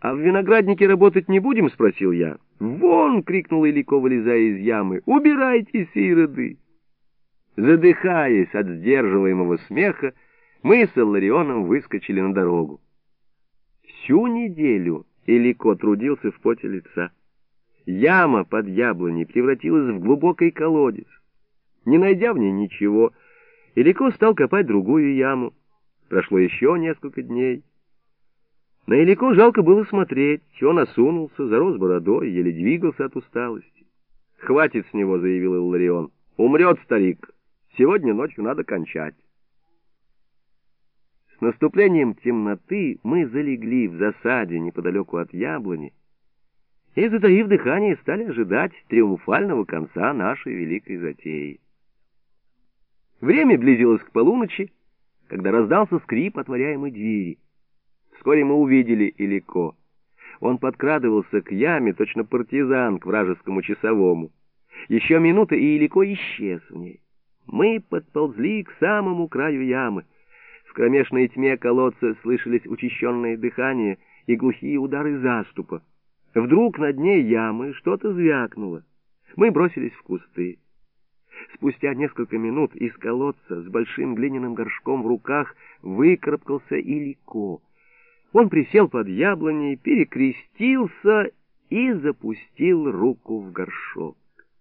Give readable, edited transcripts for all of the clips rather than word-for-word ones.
«А в винограднике работать не будем?» — спросил я. «Вон!» — крикнул Илико, вылезая из ямы. «Убирайтесь, ироды!» Задыхаясь от сдерживаемого смеха, мы с Илларионом выскочили на дорогу. Всю неделю Илико трудился в поте лица. Яма под яблоней превратилась в глубокий колодец. Не найдя в ней ничего, Илико стал копать другую яму. Прошло еще несколько дней. На Илико жалко было смотреть. Он осунулся, зарос бородой, еле двигался от усталости. «Хватит с него», — заявил Илларион. «Умрет старик. Сегодня ночью надо кончать». С наступлением темноты мы залегли в засаде неподалеку от яблони и, затаив дыхание, стали ожидать триумфального конца нашей великой затеи. Время близилось к полуночи, когда раздался скрип отворяемой двери. Вскоре мы увидели Илико. Он подкрадывался к яме, точно партизан к вражескому часовому. Еще минута, и Илико исчез в ней. Мы подползли к самому краю ямы. В кромешной тьме колодца слышались учащенные дыхания и глухие удары заступа. Вдруг на дне ямы что-то звякнуло. Мы бросились в кусты. Спустя несколько минут из колодца с большим глиняным горшком в руках выкарабкался Илико. Он присел под яблоней, перекрестился и запустил руку в горшок.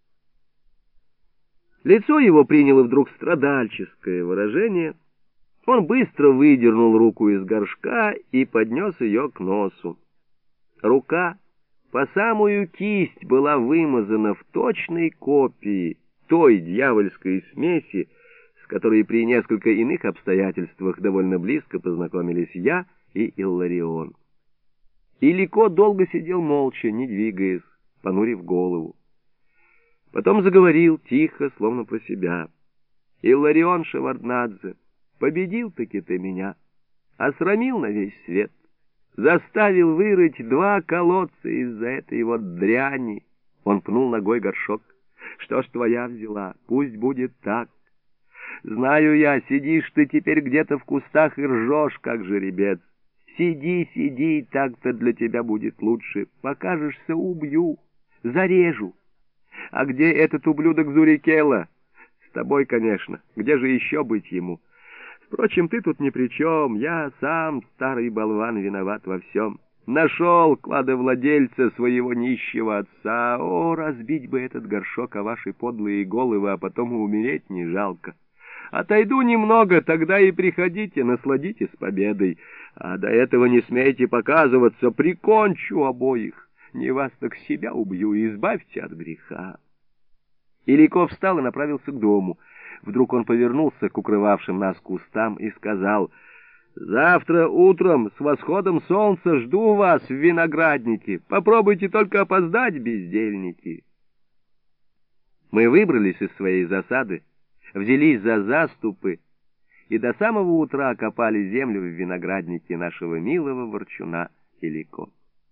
Лицо его приняло вдруг страдальческое выражение. Он быстро выдернул руку из горшка и поднес ее к носу. Рука по самую кисть была вымазана в точной копии той дьявольской смеси, с которой при несколько иных обстоятельствах довольно близко познакомились я и Илларион. Илико долго сидел молча, не двигаясь, понурив голову. Потом заговорил тихо, словно про себя. «Илларион Шеварднадзе, победил-таки ты меня, осрамил на весь свет, заставил вырыть 2 колодца из-за этой вот дряни». Он пнул ногой горшок. «Что ж твоя взяла? Пусть будет так. Знаю я, сидишь ты теперь где-то в кустах и ржешь, как жеребец. Сиди, сиди, так-то для тебя будет лучше. Покажешься — убью, зарежу. А где этот ублюдок Зурикела? С тобой, конечно. Где же еще быть ему? Впрочем, ты тут ни при чем. Я сам, старый болван, виноват во всем. Нашел кладовладельца своего нищего отца. О, разбить бы этот горшок о ваши подлые головы, а потом и умереть не жалко. Отойду немного, тогда и приходите, насладитесь победой. А до этого не смейте показываться, прикончу обоих. Не вас, так себя убью, избавьте от греха». Илико встал и направился к дому. Вдруг он повернулся к укрывавшим нас кустам и сказал: «Завтра утром с восходом солнца жду вас в винограднике. Попробуйте только опоздать, бездельники». Мы выбрались из своей засады, взялись за заступы и до самого утра копали землю в винограднике нашего милого ворчуна Илико.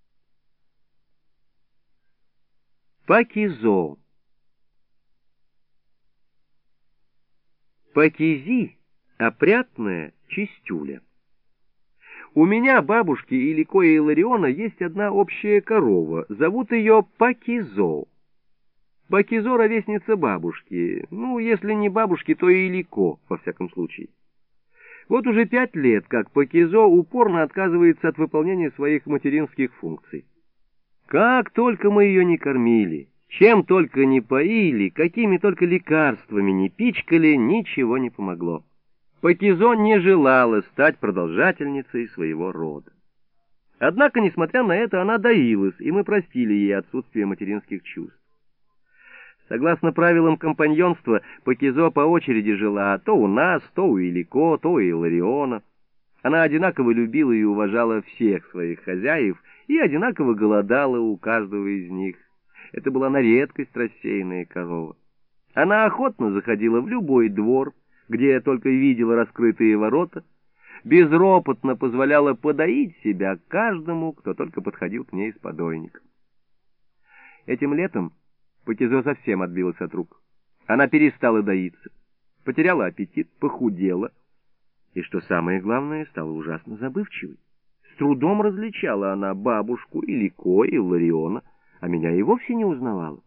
Пакизо. Пакизи — опрятная чистюля. У меня, бабушки Илико и Иллариона, есть одна общая корова. Зовут ее Пакизо. Пакизо — ровесница бабушки. Ну, если не бабушки, то и Илико, во всяком случае. Вот уже 5 лет, как Пакизо упорно отказывается от выполнения своих материнских функций. Как только мы ее не кормили, чем только не поили, какими только лекарствами не пичкали, ничего не помогло. Пакизо не желала стать продолжательницей своего рода. Однако, несмотря на это, она доилась, и мы простили ей отсутствие материнских чувств. Согласно правилам компаньонства, Пакизо по очереди жила то у нас, то у Илико, то у Иллариона. Она одинаково любила и уважала всех своих хозяев и одинаково голодала у каждого из них. Это была на редкость рассеянная корова. Она охотно заходила в любой двор, где только видела раскрытые ворота, безропотно позволяла подоить себя каждому, кто только подходил к ней с подойником. Этим летом Пакизо совсем отбилась от рук. Она перестала доиться, потеряла аппетит, похудела и, что самое главное, стала ужасно забывчивой. С трудом различала она бабушку, Илико и Лариона, а меня и вовсе не узнавала.